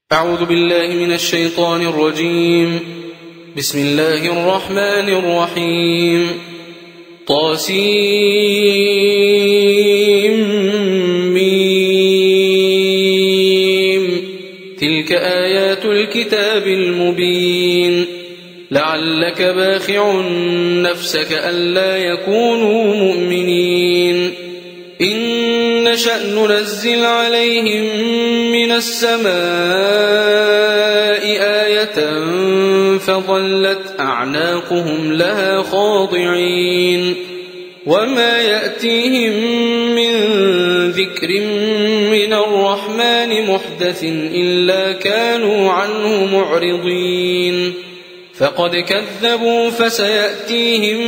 أعوذ بالله من الشيطان الرجيم. بسم الله الرحمن الرحيم. طاسيم. تلك آيات الكتاب المبين. لعلك باخع نفسك ألا يكونوا مؤمنين. إن نشأ ننزل عليهم من السماء آية فظلت أعناقهم لها خاضعين. وما يأتيهم من ذكر من الرحمن محدث إلا كانوا عنه معرضين. فقد كذبوا فسيأتيهم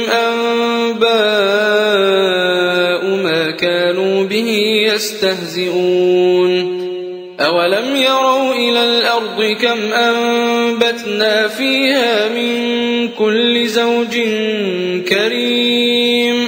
أنباء ما كانوا به يستهزئون. أولم يروا إلى الأرض كم أنبتنا فيها من كل زوج كريم.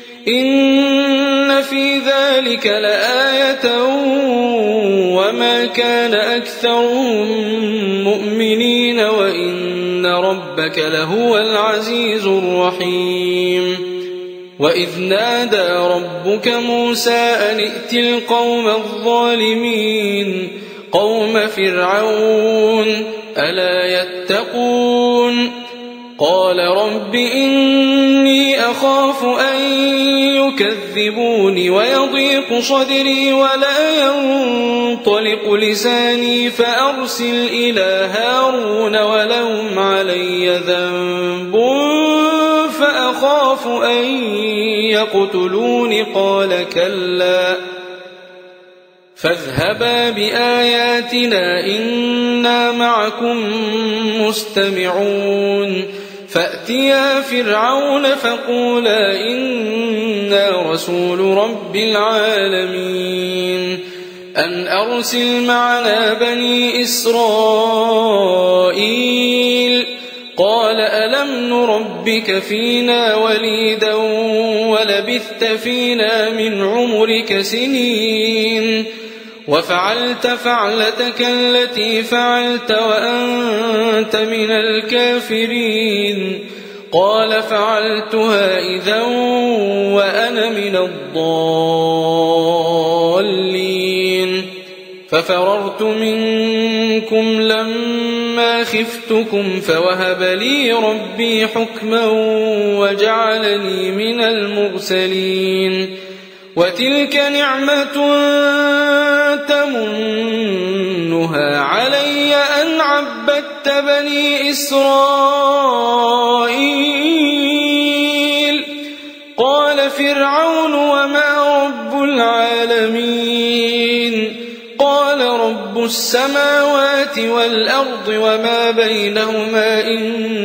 إن في ذلك لآية وما كان أكثرهم مؤمنين وإن ربك لهو العزيز الرحيم. وإذ نادى ربك موسى أن ائت القوم الظالمين قوم فرعون ألا يتقون. قال رب إني أخاف أن يكذبون ويضيق صدري ولا ينطلق لساني فأرسل إلى هارون ولهم علي ذنب فأخاف أن يقتلون. قال كلا فاذهبا بآياتنا إنا معكم مستمعون. فأتيا فرعون فقولا إنا رسول رب العالمين أن أرسل معنا بني إسرائيل. قال ألم نربك فينا وليدا ولبثت فينا من عمرك سنين وفعلت فعلتك التي فعلت وأنت من الكافرين. قال فعلتها إذا وأنا من الضالين. ففررت منكم لما خفتكم فوهب لي ربي حكما وجعلني من المرسلين. وتلك نعمة تمنها علي أن عبدت بني إسرائيل. قال فرعون وما رب العالمين. قال رب السماوات والأرض وما بينهما إن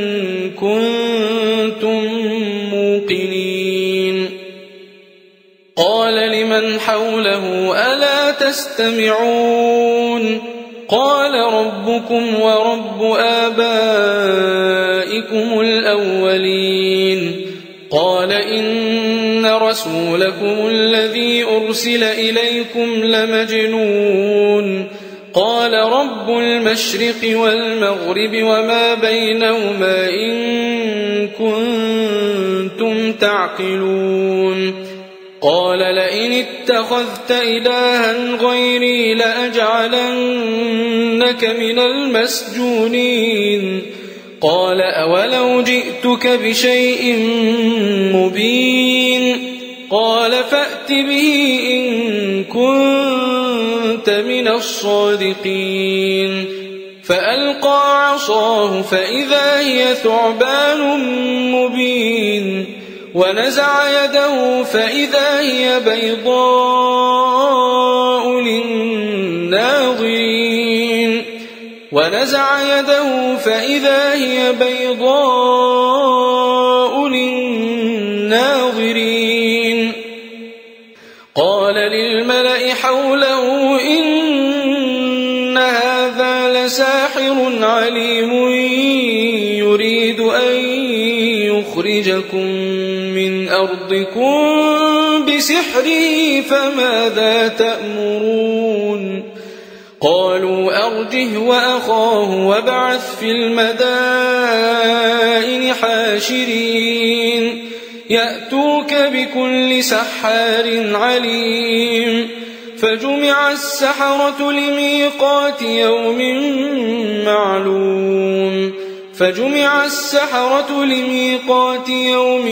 كنتم موقنين. قال لمن حوله ألا تستمعون. قال ربكم ورب آبائكم الأولين. قال إن رسولكم الذي أرسل إليكم لمجنون. قال رب المشرق والمغرب وما بينهما إن كنتم تعقلون. قال لئن اتخذت إلها غيري لأجعلنك من المسجونين. قال أولو جئتك بشيء مبين. قال فأت به إن كنت من الصادقين. فألقى عصاه فإذا هي ثعبان مبين. ونزع يده فإذا هي بيضاء للناظرين. ونزع يده فإذا هي بيضاء للناظرين. قال للملأ حوله إن هذا لساحر عليم يريد أن يخرجكم من أرضكم بسحره فماذا تأمرون. قالوا أرجه وأخاه وابعث في المدائن حاشرين يأتوك بكل سحار عليم فجمع السحرة لميقات يوم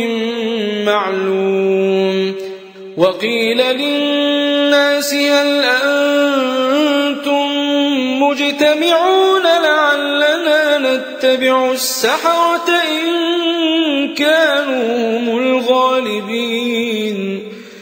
معلوم وقيل للناس هل أنتم مجتمعون لعلنا نتبع السحرة إن كانوا هم الغالبين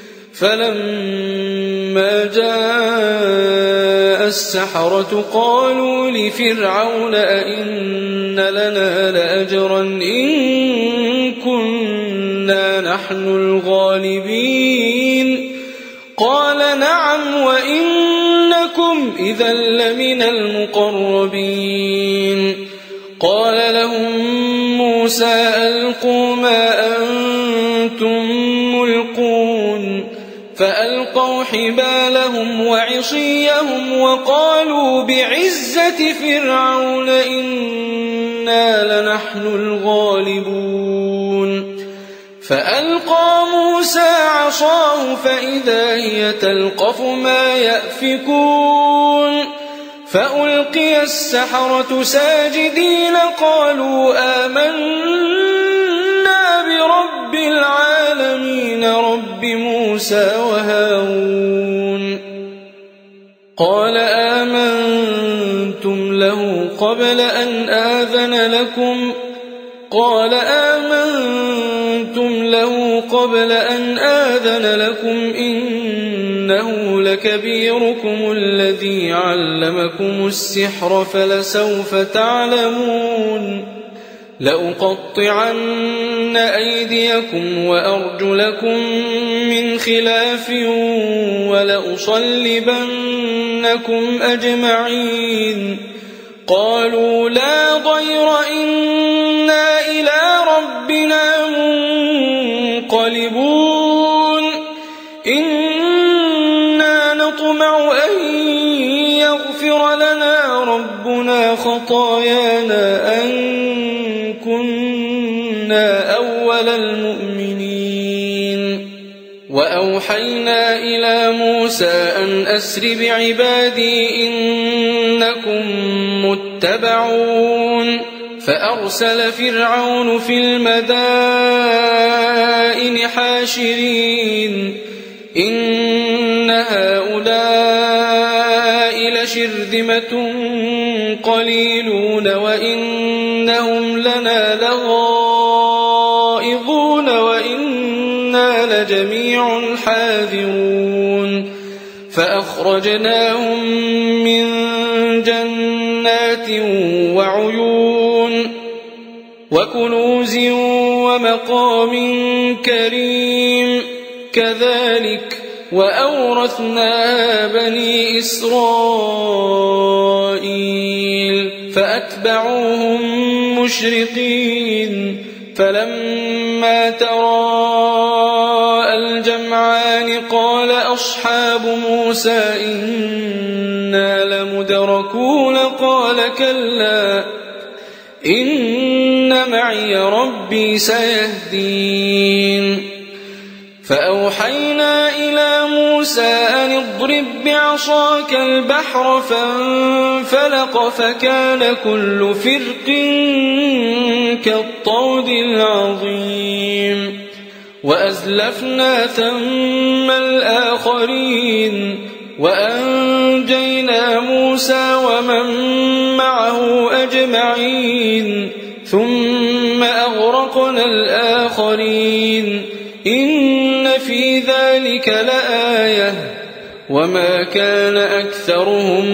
فلما جاء السحرة قالوا لفرعون أئن لنا لأجرا إن كنا نحن الغالبين قال نعم وإنكم إذا لمن المقربين قال لهم موسى ألقوا ما أنتم ملقون فألقوا حبالهم وعصيهم وقالوا بعزة فرعون إنا لنحن الغالبون فألقى موسى عصاه فإذا هي تلقف ما يأفكون فألقي السحرة ساجدين قالوا آمنا برب العالمين رب موسى وهارون قال آمنتم له قبل أن آذن لكم إنه لكبيركم الذي علمكم السحر فلسوف تعلمون لأقطعن أيديكم وأرجلكم من خلاف ولأصلبنكم أجمعين قالوا لا ضير إنا إلى ربنا منقلبون إنا نطمع أن يغفر لنا ربنا خطايانا أن كنا أول المؤمنين وأوحينا إلى موسى أن أسر بعبادي إنكم متبعون فأرسل فرعون في المدائن حاشرين إن هؤلاء لشرذمة قليلون وإنهم لنا لغائظون وإنا لجميع حاذرون فأخرجناهم من جنات وعيون وكنوز ومقام كريم كذلك وأورثناها بني إسرائيل فأتبعوهم مشرقين فلما تراءى الجمعان قال أصحاب موسى إنا لمدركون قال كلا إن معي ربي سيهدين فأوحينا إلى موسى أن اضرب بعصاك البحر فانفلق فكان كل فرق كالطود العظيم وأزلفنا ثم الآخرين وأنجينا موسى ومن معه أجمعين ثم أغرقنا الآخرين إن في ذلك لآية وما كان أكثرهم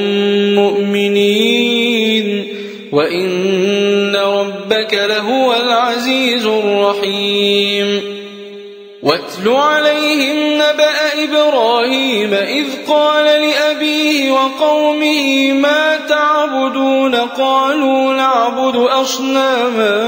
مؤمنين وإن ربك لهو العزيز الرحيم واتل عليهم نبأ إبراهيم إذ قال لأبيه وقومه ما تعبدون قالوا نعبد أصناما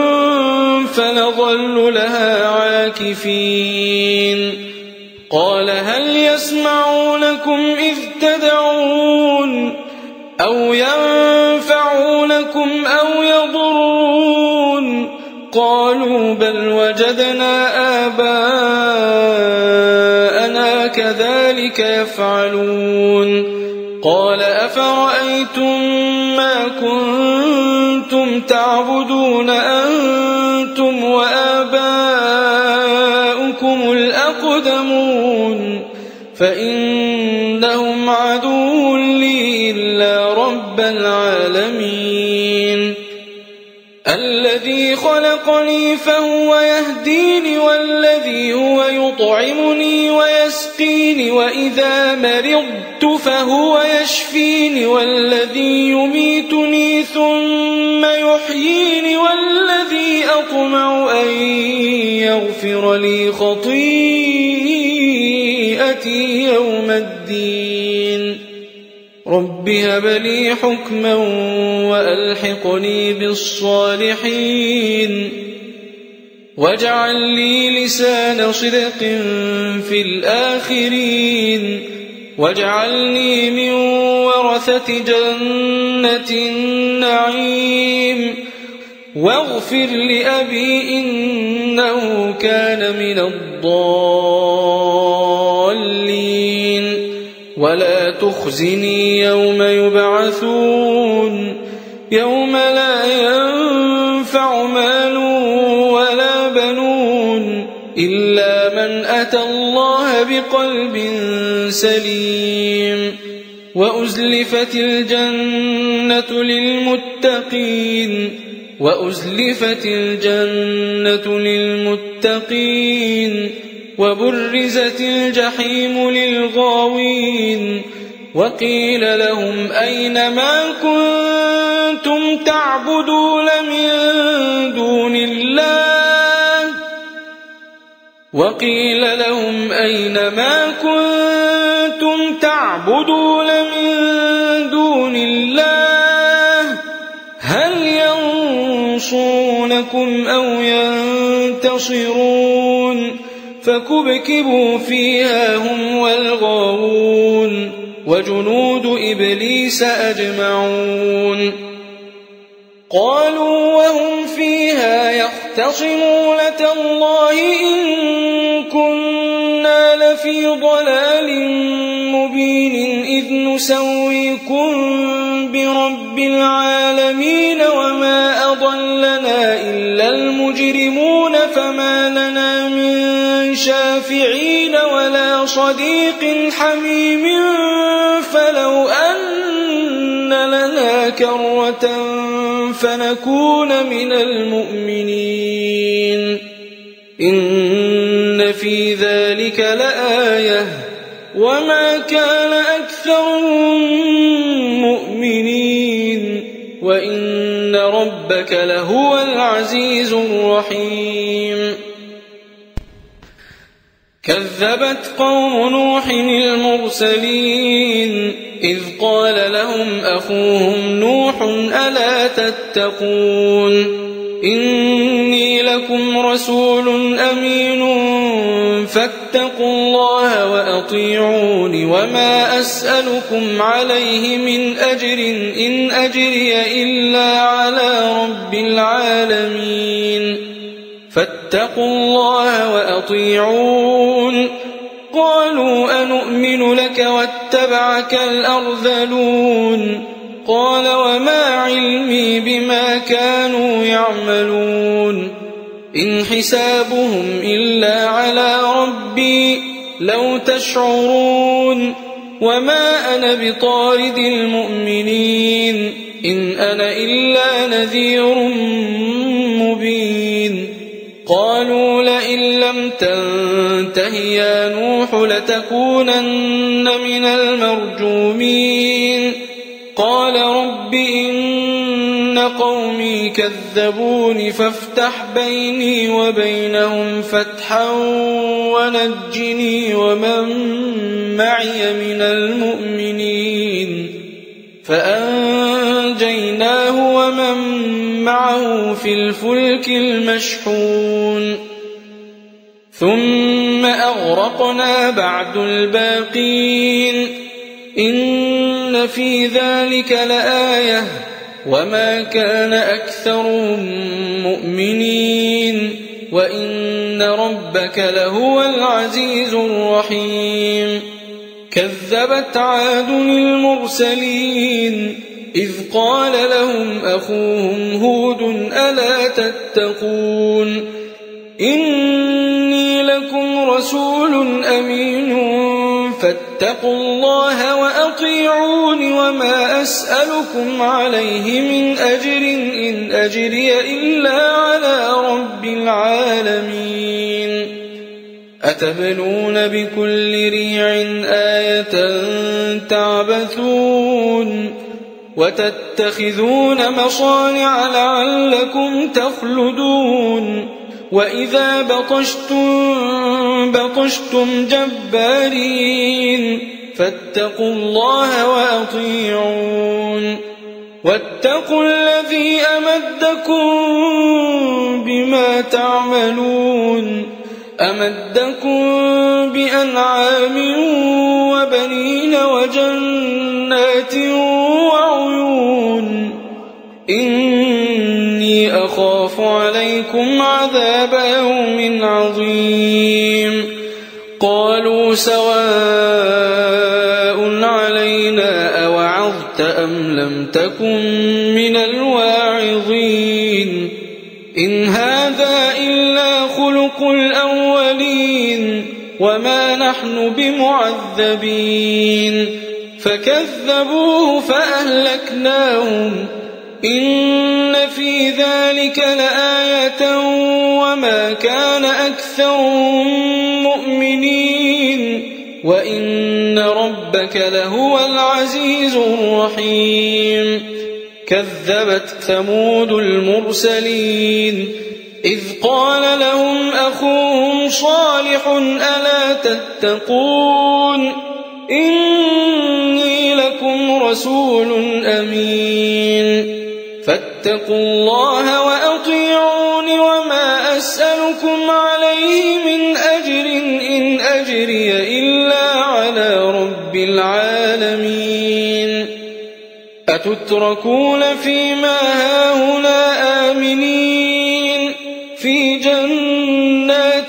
فنظل لها عاكفين قال هل يسمعونكم إذ تدعون أو ينفعونكم أو يضرون قالوا بل وجدنا آباءنا كذلك يفعلون قال أفرأيتم ما كنتم تعبدون أنتم وآباؤكم الأقدمون فإنهم عدو لي إلا رب العالمين الذي خلقني فهو يهديني والذي هو يطعمني ويسقيني وإذا مرضت فهو يشفيني والذي يميتني ثم يحييني والذي أطمع أن يغفر لي خطيئتي يوم الدين رب هب لي حكما وألحقني بالصالحين واجعل لي لسان صدق في الآخرين واجعلني من ورثة جنة النعيم واغفر لأبي إنه كان من الضالين ولا تخزني يوم يبعثون يوم لا ينفع مال ولا بنون إلا من أتى الله بقلب سليم وأزلفت الجنة للمتقين وبرزت الجحيم للغاوين وقيل لهم أين ما كنتم تعبدون من دون الله هل ينصرونكم أو ينتصرون فكبكبوا فيها هم والغاوون وجنود إبليس أجمعون قالوا وهم فيها يختصمون تالله إن كنا لفي ضلال مبين إذ نسويكم برب العالمين وما أضلنا إلا المجرمون فما لنا من شافعين ولا صديق حميم فلو أن لنا كرة فنكون من المؤمنين إن في ذلك لآية وما كان أكثرهم مؤمنين وإن ربك لهو العزيز الرحيم كذبت قوم نوح المرسلين إذ قال لهم أخوهم نوح ألا تتقون إني لكم رسول أمين فاتقوا الله وأطيعون وما أسألكم عليه من أجر إن أجري إلا على رب العالمين فاتقوا الله وأطيعون قالوا أنؤمن لك واتبعك الأرذلون قال وما علمي بما كانوا يعملون إن حسابهم إلا على ربي لو تشعرون وما أنا بطارد المؤمنين إن أنا إلا نذير مبين قالوا لئن لم تنته يا نوح لتكونن من المرجومين قال رب إن قومي كذبون فافتح بيني وبينهم فتحا ونجني ومن معي من المؤمنين فأنجيناه ومن معه في الفلك المشحون ثم أغرقنا بعد الباقين إن إن في ذلك لآية وما كان أكثرهم مؤمنين وإن ربك لهو العزيز الرحيم كذبت عاد المرسلين إذ قال لهم أخوهم هود ألا تتقون إني لكم رسول أمين فاتقوا الله وأطيعون وما أسألكم عليه من أجر إن أجري إلا على رب العالمين أتبنون بكل ريع آية تعبثون وتتخذون مصانع لعلكم تخلدون وإذا بطشتم جبارين فاتقوا الله وأطيعون واتقوا الذي أمدكم بما تعملون أمدكم بأنعام وبنين وجنات وعيون إني أخاف عليكم عذاب يوم عظيم قالوا سواء علينا أوعظت أم لم تكن من الواعظين إن هذا إلا خلق الأولين وما نحن بمعذبين فكذبوه فأهلكناهم إن في ذلك لآية وما كان أكثرهم مؤمنين وإن ربك لهو العزيز الرحيم كذبت ثمود المرسلين إذ قال لهم أخوهم صالح ألا تتقون إني لكم رسول أمين فاتقوا الله وأطيعون وما أسألكم عليه من أجر إن أجري إلا على رب العالمين أتتركون فيما هاهنا آمنين في جنات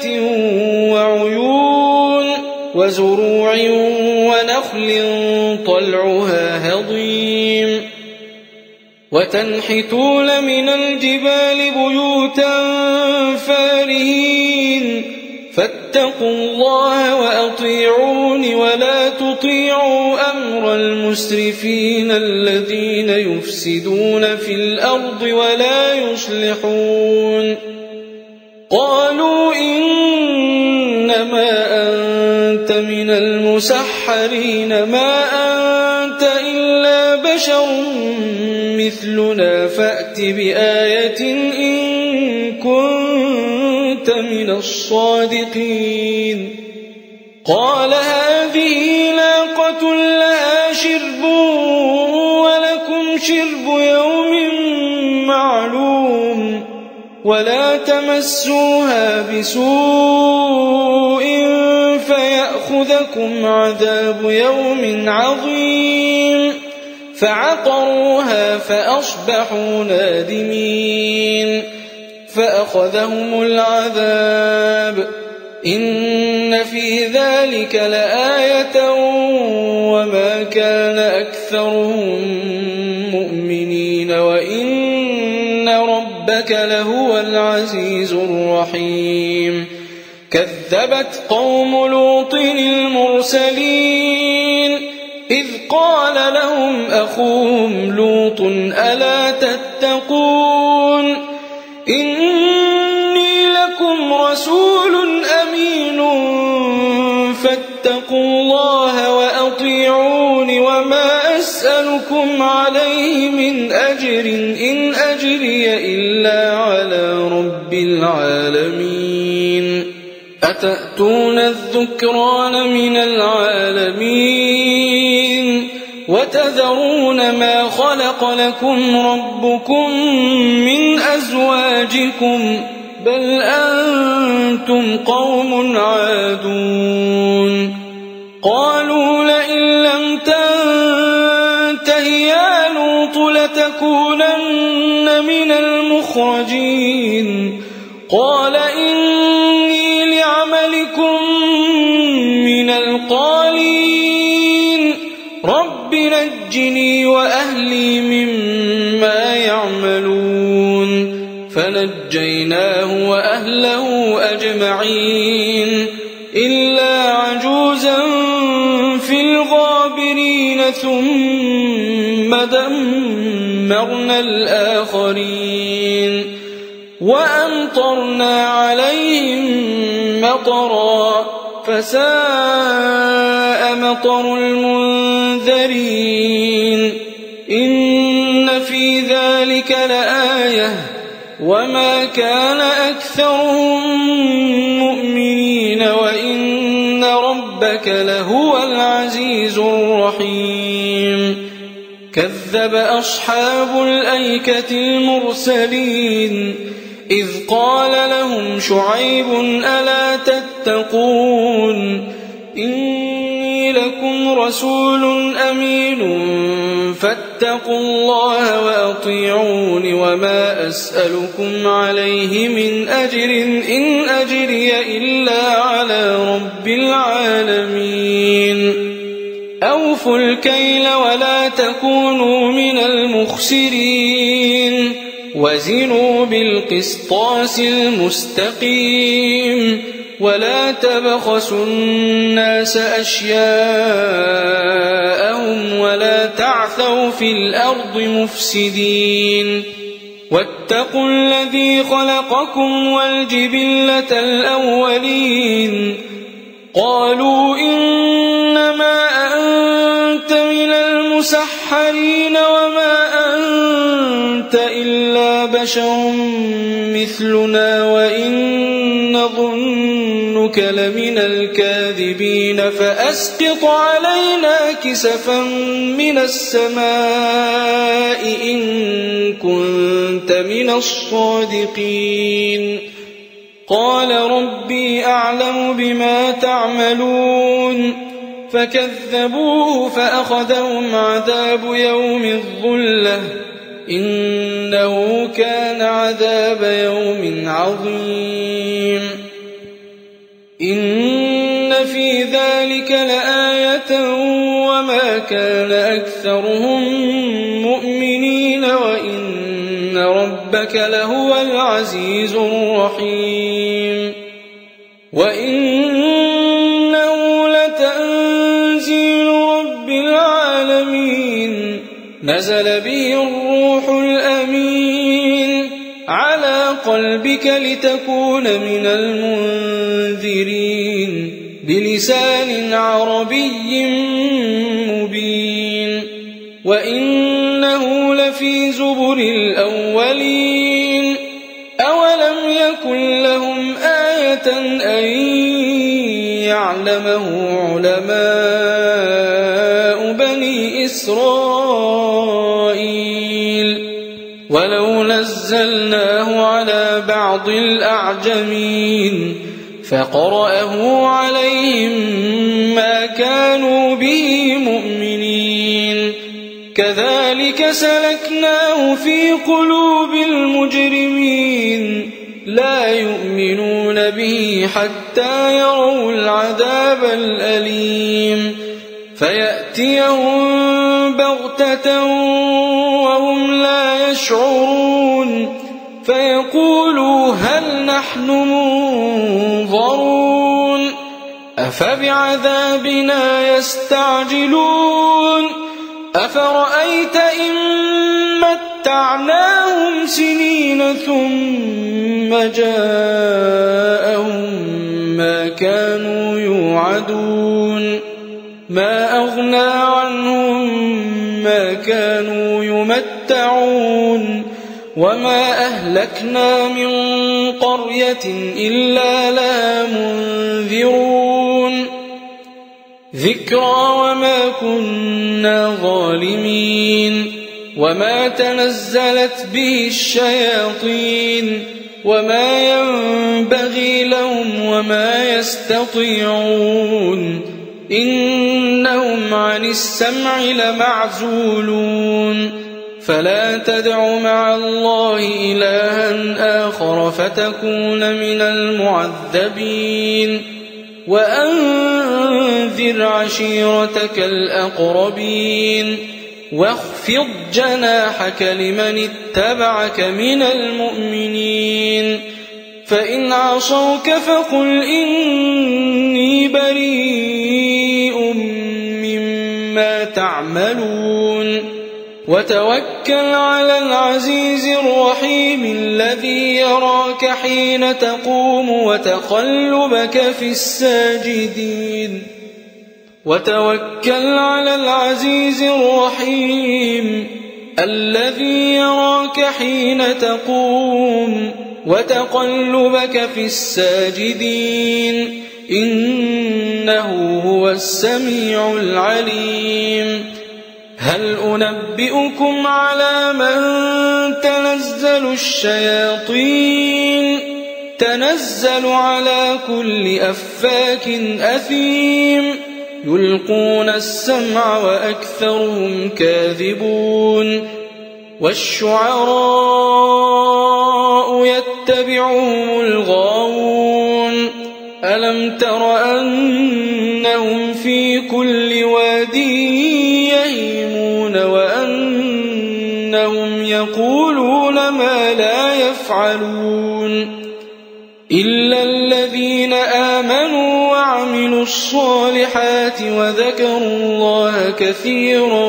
وعيون وزروع ونخل طلعها هضيم وتنحتون من الجبال بيوتا فارهين فاتقوا الله وأطيعون ولا تطيعوا أمر المسرفين الذين يفسدون في الأرض ولا يصلحون قالوا إنما أنت من المسحرين ما أنت إلا بشر مثلنا فأت بآية إن كنت من الصادقين قال هذه ناقة لها شرب ولكم شرب يوم معلوم ولا تمسوها بسوء فيأخذكم عذاب يوم عظيم فعقروها فأصبحوا نادمين فأخذهم العذاب إن في ذلك لآية وما كان أكثرهم مؤمنين وإن ربك لهو العزيز الرحيم كذبت قوم لوط المرسلين إذ قال لهم أخوهم لوط ألا تتقون إني لكم رسول أمين فاتقوا الله وأطيعون وما أسألكم عليه من أجر إن أجري إلا على رب العالمين أتأتون الذكران من العالمين وتذرون ما خلق لكم ربكم من أزواجكم بل أنتم قوم عادون قالوا لئن لم تنته يا لوط لتكونن من المخرجين قال إني لعملكم من القالين رب نجني وأهلي مما يعملون فنجيناه وأهله أجمعين إلا عجوزا في الغابرين ثم دمرنا الآخرين وأمطرنا عليهم مطرا فساء مطر المنذرين إن في ذلك لآية وما كان أكثرهم مؤمنين وإن ربك لهو العزيز الرحيم كذب أصحاب الأيكة المرسلين إذ قال لهم شعيب ألا تتقون إني لكم رسول أمين فاتقوا الله وأطيعون وما أسألكم عليه من أجر إن أجري إلا على رب العالمين أوفوا الكيل ولا تكونوا من المخسرين وزنوا بالقسطاس المستقيم ولا تبخسوا الناس أشياءهم ولا تعثوا في الأرض مفسدين واتقوا الذي خلقكم والجبلة الأولين قالوا إنما أنت من المسحرين وما أنت إلا بشر مثلنا وإن نظنك لمن الكاذبين فأسقط علينا كسفا من السماء إن كنت من الصادقين قال ربي أعلم بما تعملون فكذبوه فأخذهم عذاب يوم الظلة إنه كان عذاب يوم عظيم إن في ذلك لآية وما كان أكثرهم مؤمنين وإن ربك لهو العزيز الرحيم وإنه لتنزيل رب العالمين نزل به الروح الأمين على قلبك لتكون من المنذرين بلسان عربي مبين وإنه لفي زبر الأولين أولم يكن لهم آية أن يعلمه علماء بني إسرائيل ولو نزلناه على بعض الأعجمين فقرأه عليهم ما كانوا به مؤمنين كذلك سلكناه في قلوب المجرمين لا يؤمنون به حتى يروا العذاب الأليم فيأتيهم بغتة وهم لا يشعرون فيقولوا هل نحن منظرون أفبعذابنا يستعجلون أفرأيت إن متعناهم سنين ثم جاءهم ما كانوا يوعدون ما أغنى عنهم ما كانوا يمتعون وما أهلكنا من قرية إلا لها منذرون ذكرى وما كنا ظالمين وما تنزلت به الشياطين وما ينبغي لهم وما يستطيعون إنهم عن السمع لمعزولون فلا تدع مع الله إلها آخر فتكون من المعذبين وأنذر عشيرتك الأقربين واخفض جناحك لمن اتبعك من المؤمنين فإن عصوك فقل إني بريء مما تعملون وتوكل على العزيز الرحيم الذي يراك حين تقوم وتقلبك في الساجدين وتوكل على العزيز الرحيم الذي يراك حين تقوم وتقلبك في الساجدين إنه هو السميع العليم هل أنبئكم على من تنزل الشياطين تنزل على كل أفاك أثيم يلقون السمع وأكثرهم كاذبون والشعراء يتبعهم الغاوون ألم تر أنهم في كل واد يهيمون وأنهم يقولون ما لا يفعلون إلا الذين آمنوا وعملوا الصالحات وذكروا الله كثيرا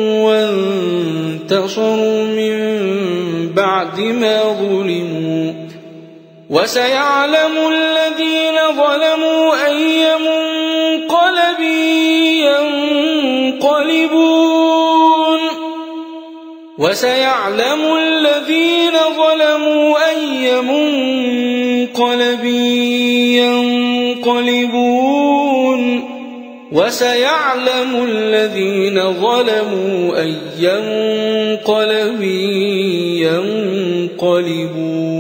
وانتصروا من بعد ما ظلموا وسيعلم الذين ظلموا أي منقلب ينقلبون وسيعلم الذين ظلموا أي منقلب ينقلبون وسيعلم الذين ظلموا أي منقلب ينقلبون